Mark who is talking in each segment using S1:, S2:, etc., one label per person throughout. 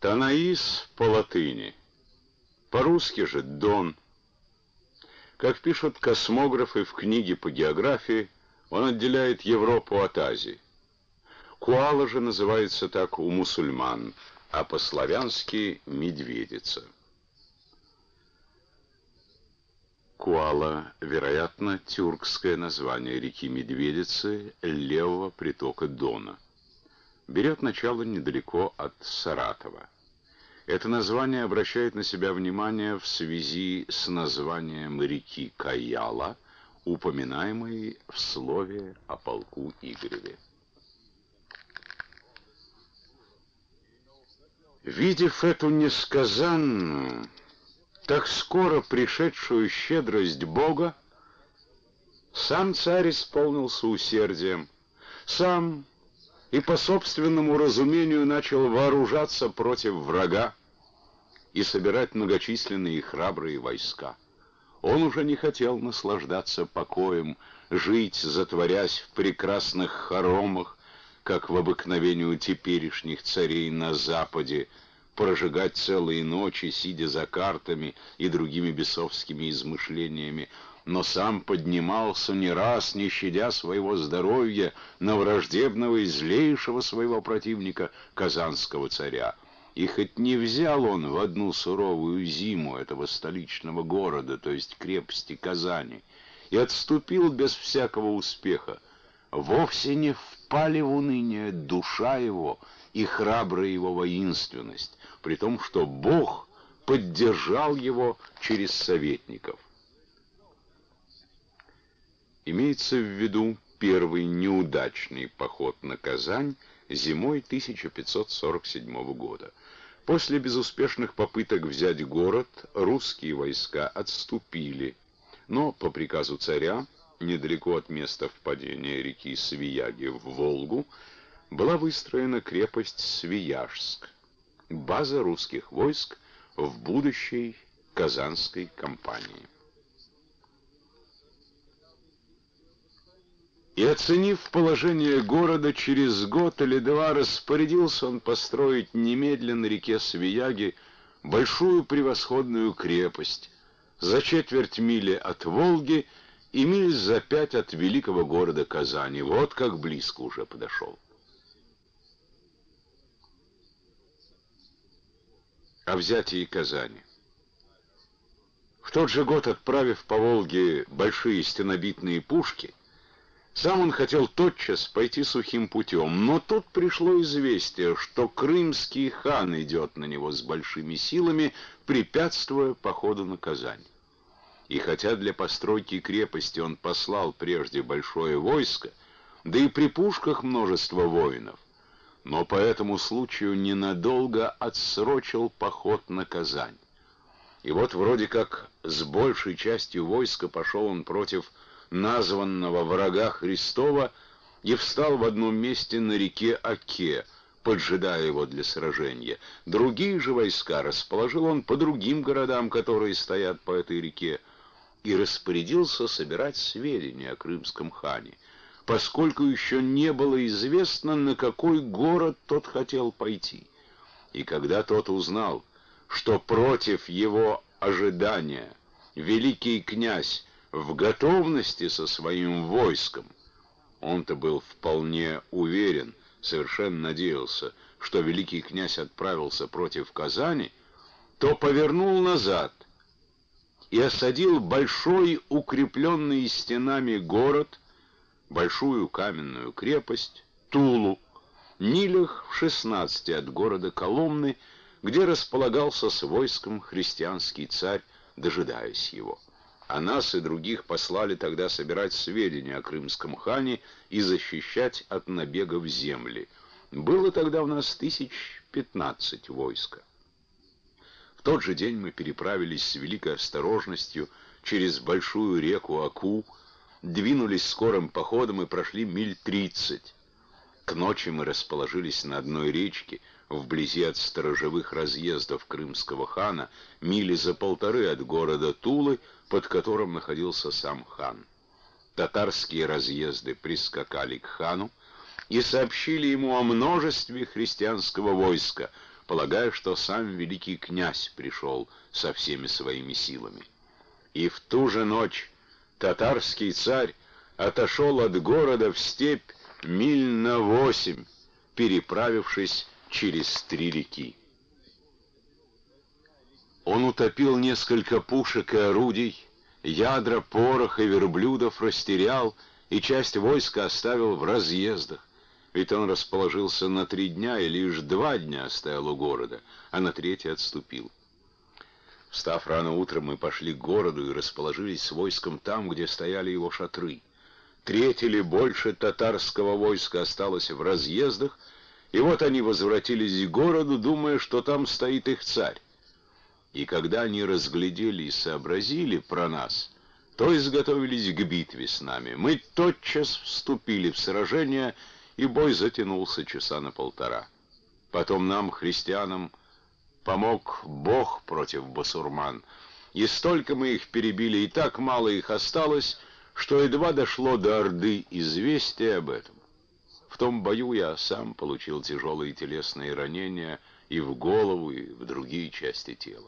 S1: Танаис по латыни, по-русски же Дон. Как пишут космографы в книге по географии, он отделяет Европу от Азии. Куала же называется так у мусульман, а по-славянски медведица. Куала, вероятно, тюркское название реки Медведицы левого притока Дона. Берет начало недалеко от Саратова. Это название обращает на себя внимание в связи с названием реки Каяла, упоминаемой в слове о полку Игореве. Видев эту несказанную, так скоро пришедшую щедрость Бога, сам царь исполнился усердием, сам и по собственному разумению начал вооружаться против врага и собирать многочисленные и храбрые войска. Он уже не хотел наслаждаться покоем, жить, затворясь в прекрасных хоромах, как в обыкновении у теперешних царей на Западе, прожигать целые ночи, сидя за картами и другими бесовскими измышлениями, но сам поднимался не раз, не щадя своего здоровья, на враждебного и злейшего своего противника, казанского царя. И хоть не взял он в одну суровую зиму этого столичного города, то есть крепости Казани, и отступил без всякого успеха, вовсе не впали в уныние душа его и храбрая его воинственность, при том, что Бог поддержал его через советников. Имеется в виду первый неудачный поход на Казань зимой 1547 года. После безуспешных попыток взять город, русские войска отступили, но по приказу царя, недалеко от места впадения реки Свияги в Волгу, была выстроена крепость Свияжск, база русских войск в будущей Казанской кампании. И, оценив положение города, через год или два распорядился он построить немедленно на реке Свияги большую превосходную крепость за четверть мили от Волги и миль за 5 от великого города Казани. Вот как близко уже подошел. О взятии Казани. В тот же год, отправив по Волге большие стенобитные пушки, сам он хотел тотчас пойти сухим путем, но тут пришло известие, что крымский хан идет на него с большими силами, препятствуя походу на Казань. И хотя для постройки крепости он послал прежде большое войско, да и при пушках множество воинов, но по этому случаю ненадолго отсрочил поход на Казань. И вот вроде как с большей частью войска пошел он против названного врага Христова и встал в одном месте на реке Оке, поджидая его для сражения. Другие же войска расположил он по другим городам, которые стоят по этой реке, и распорядился собирать сведения о крымском хане, поскольку еще не было известно, на какой город тот хотел пойти. И когда тот узнал, что против его ожидания великий князь в готовности со своим войском, он-то был вполне уверен, совершенно надеялся, что великий князь отправился против Казани, то повернул назад и осадил большой укрепленный стенами город, большую каменную крепость Тулу, милях в 16 от города Коломны, где располагался с войском христианский царь, дожидаясь его. А нас и других послали тогда собирать сведения о крымском хане и защищать от набегов земли. Было тогда у нас 15 войска. В тот же день мы переправились с великой осторожностью через большую реку Оку, двинулись скорым походом и прошли миль 30. К ночи мы расположились на одной речке, вблизи от сторожевых разъездов крымского хана, мили за 1,5 от города Тулы, под которым находился сам хан. Татарские разъезды прискакали к хану и сообщили ему о множестве христианского войска, полагая, что сам великий князь пришел со всеми своими силами. И в ту же ночь татарский царь отошел от города в степь миль на 8, переправившись через 3 реки. Он утопил несколько пушек и орудий, ядра, порох и верблюдов растерял, и часть войска оставил в разъездах, ведь он расположился на 3 дня и лишь 2 дня стоял у города, а на 3-й отступил. Встав рано утром, мы пошли к городу и расположились с войском там, где стояли его шатры. 1/3 или больше татарского войска осталось в разъездах, и вот они возвратились к городу, думая, что там стоит их царь. И когда они разглядели и сообразили про нас, то изготовились к битве с нами. Мы тотчас вступили в сражение, и бой затянулся часа на 1,5. Потом нам, христианам, помог Бог против басурман, и столько мы их перебили, и так мало их осталось, что едва дошло до Орды известие об этом. В том бою я сам получил тяжелые телесные ранения и в голову, и в другие части тела.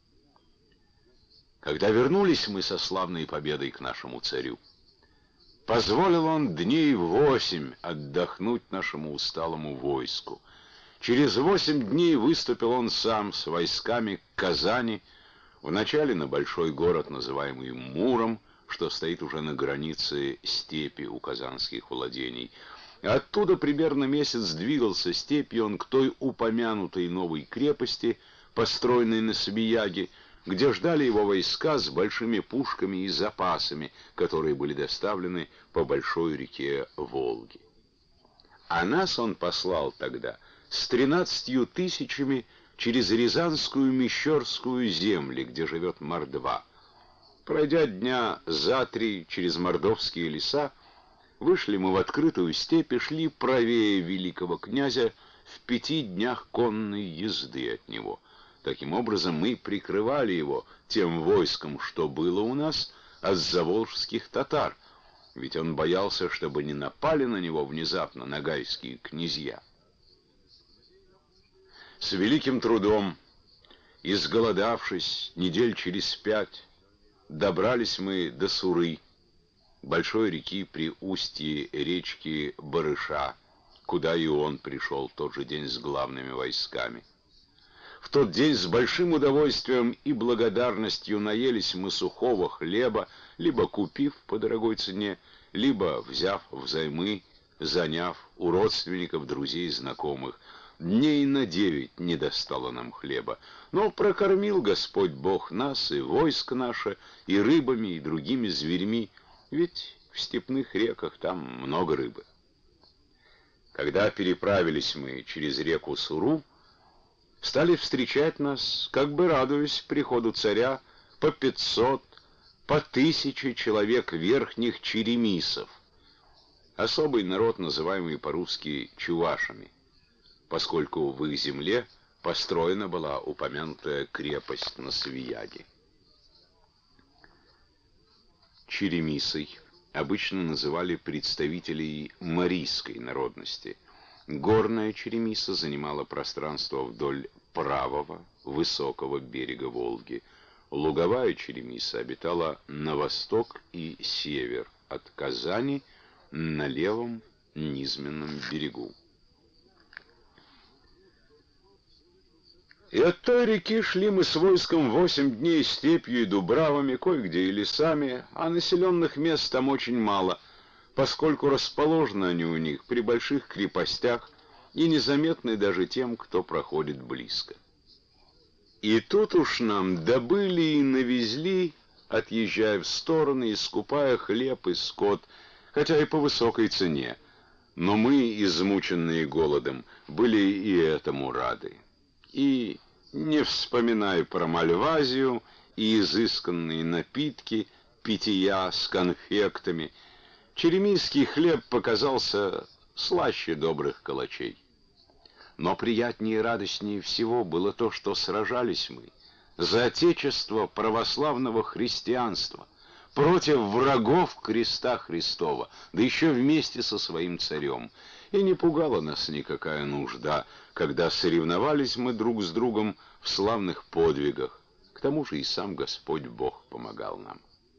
S1: Когда вернулись мы со славной победой к нашему царю, позволил он дней 8 отдохнуть нашему усталому войску. Через 8 дней выступил он сам с войсками к Казани, вначале на большой город, называемый Муром, что стоит уже на границе степи у казанских владений. Оттуда примерно месяц двигался степью он к той упомянутой новой крепости, построенной на Свияге, где ждали его войска с большими пушками и запасами, которые были доставлены по большой реке Волги. А нас он послал тогда с 13 000 через Рязанскую Мещерскую земли, где живет Мордва. Пройдя дня за 3 через мордовские леса, вышли мы в открытую степь и шли правее великого князя в 5 днях конной езды от него. Таким образом, мы прикрывали его тем войском, что было у нас, от заволжских татар, ведь он боялся, чтобы не напали на него внезапно ногайские князья. С великим трудом, изголодавшись недель через 5, добрались мы до Суры, большой реки при устье речки Барыша, куда и он пришел в тот же день с главными войсками. В тот день с большим удовольствием и благодарностью наелись мы сухого хлеба, либо купив по дорогой цене, либо взяв взаймы, заняв у родственников, друзей, знакомых. Дней на 9 не достало нам хлеба, но прокормил Господь Бог нас и войско наше, и рыбами, и другими зверьми, ведь в степных реках там много рыбы. Когда переправились мы через реку Суру, стали встречать нас, как бы радуясь приходу царя, по 500, по 1000 человек верхних черемисов, особый народ, называемый по-русски чувашами, поскольку в их земле построена была упомянутая крепость на Свияге. Черемисой обычно называли представителей марийской народности. Горная черемиса занимала пространство вдоль правого, высокого берега Волги. Луговая черемиса обитала на восток и север от Казани на левом низменном берегу. И от той реки шли мы с войском 8 дней степью и дубравами, кое-где и лесами, а населенных мест там очень мало, поскольку расположены они у них при больших крепостях и незаметны даже тем, кто проходит близко. И тут уж нам добыли и навезли, отъезжая в стороны и скупая хлеб и скот, хотя и по высокой цене, но мы, измученные голодом, были и этому рады. И, не вспоминая про мальвазию и изысканные напитки, питья с конфектами, черемисский хлеб показался слаще добрых калачей. Но приятнее и радостнее всего было то, что сражались мы за отечество православного христианства, против врагов креста Христова, да еще вместе со своим царем. и не пугала нас никакая нужда, когда соревновались мы друг с другом в славных подвигах. К тому же и сам Господь Бог помогал нам.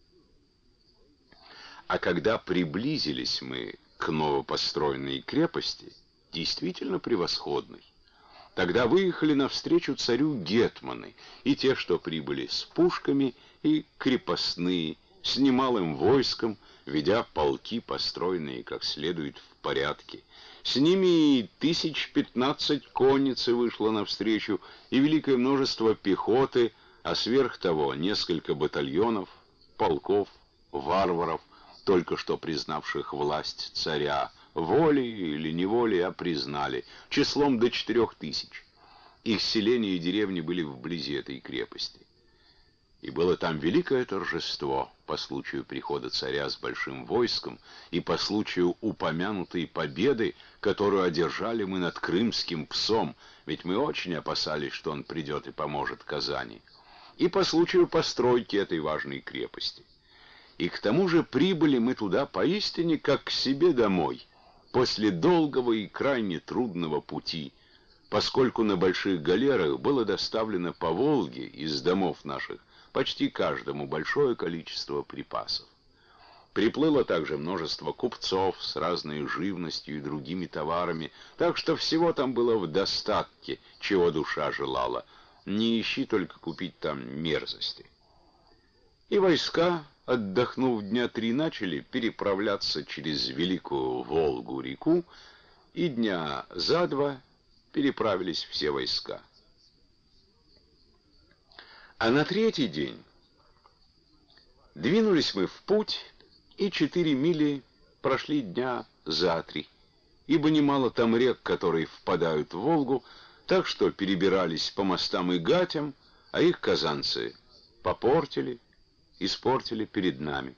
S1: А когда приблизились мы к новопостроенной крепости, действительно превосходной, тогда выехали навстречу царю гетманы, и те, что прибыли с пушками, и крепостные, с немалым войском, ведя полки, построенные как следует в порядке. С ними и 15 конницы вышло навстречу, и великое множество пехоты, а сверх того несколько батальонов, полков, варваров, только что признавших власть царя, волей или неволей, а признали, числом до 4000. Их селения и деревни были вблизи этой крепости. И было там великое торжество по случаю прихода царя с большим войском и по случаю упомянутой победы, которую одержали мы над крымским псом, ведь мы очень опасались, что он придет и поможет Казани, и по случаю постройки этой важной крепости. И к тому же прибыли мы туда поистине как к себе домой, после долгого и крайне трудного пути, поскольку на больших галерах было доставлено по Волге из домов наших почти каждому большое количество припасов. Приплыло также множество купцов с разной живностью и другими товарами, так что всего там было в достатке, чего душа желала. Не ищи только купить там мерзости. И войска, отдохнув дня 3, начали переправляться через Великую Волгу-реку, и дня за 2 переправились все войска. А на 3-й день двинулись мы в путь, и 4 мили прошли дня за 3, ибо немало там рек, которые впадают в Волгу, так что перебирались по мостам и гатям, а их казанцы попортили, испортили перед нами.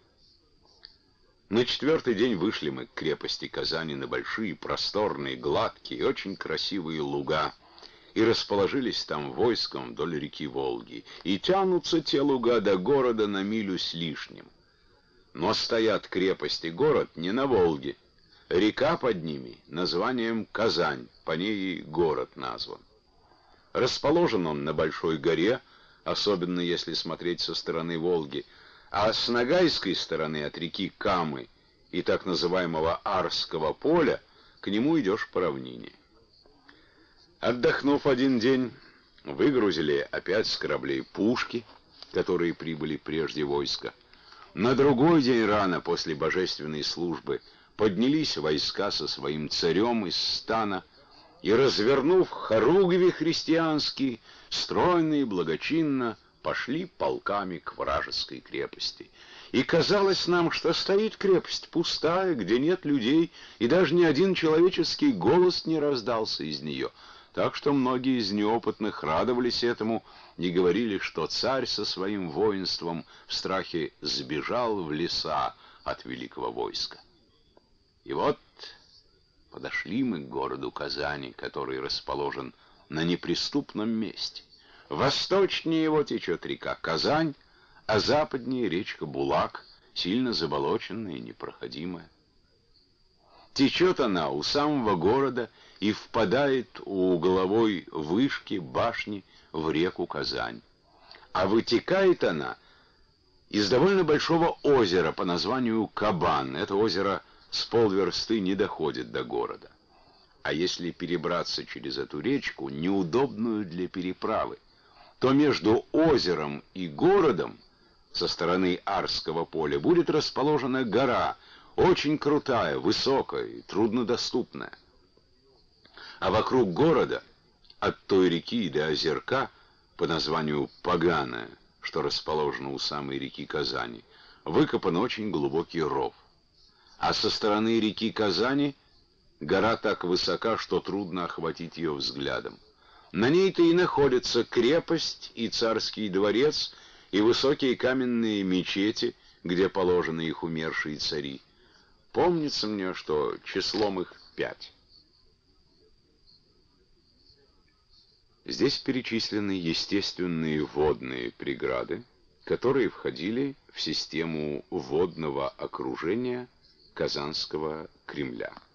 S1: На 4-й день вышли мы к крепости Казани на большие, просторные, гладкие и очень красивые луга, и расположились там войском вдоль реки Волги, и тянутся те луга до города на милю с лишним. Но стоят крепость и город не на Волге, река под ними названием Казань, по ней и город назван. Расположен он на большой горе, особенно если смотреть со стороны Волги, а с нагайской стороны от реки Камы и так называемого Арского поля к нему идешь по равнине. Отдохнув 1 день, выгрузили опять с кораблей пушки, которые прибыли прежде войска. На другой день рано после божественной службы поднялись войска со своим царем из стана, и, развернув хоругви христианские, стройно и благочинно пошли полками к вражеской крепости. И казалось нам, что стоит крепость пустая, где нет людей, и даже ни один человеческий голос не раздался из нее. Так что многие из неопытных радовались этому и говорили, что царь со своим воинством в страхе сбежал в леса от великого войска. И вот подошли мы к городу Казани, который расположен на неприступном месте. Восточнее его течет река Казань, а западнее речка Булак, сильно заболоченная и непроходимая. Течет она у самого города и впадает у угловой вышки башни в реку Казань. А вытекает она из довольно большого озера по названию Кабан. Это озеро с полверсты не доходит до города. А если перебраться через эту речку, неудобную для переправы, то между озером и городом со стороны Арского поля будет расположена гора, очень крутая, высокая и труднодоступная. А вокруг города, от той реки до озерка, по названию Поганая, что расположено у самой реки Казани, выкопан очень глубокий ров. А со стороны реки Казани гора так высока, что трудно охватить ее взглядом. На ней-то и находятся крепость и царский дворец, и высокие каменные мечети, где положены их умершие цари. Помнится мне, что числом их 5. Здесь перечислены естественные водные преграды, которые входили в систему водного окружения Казанского Кремля.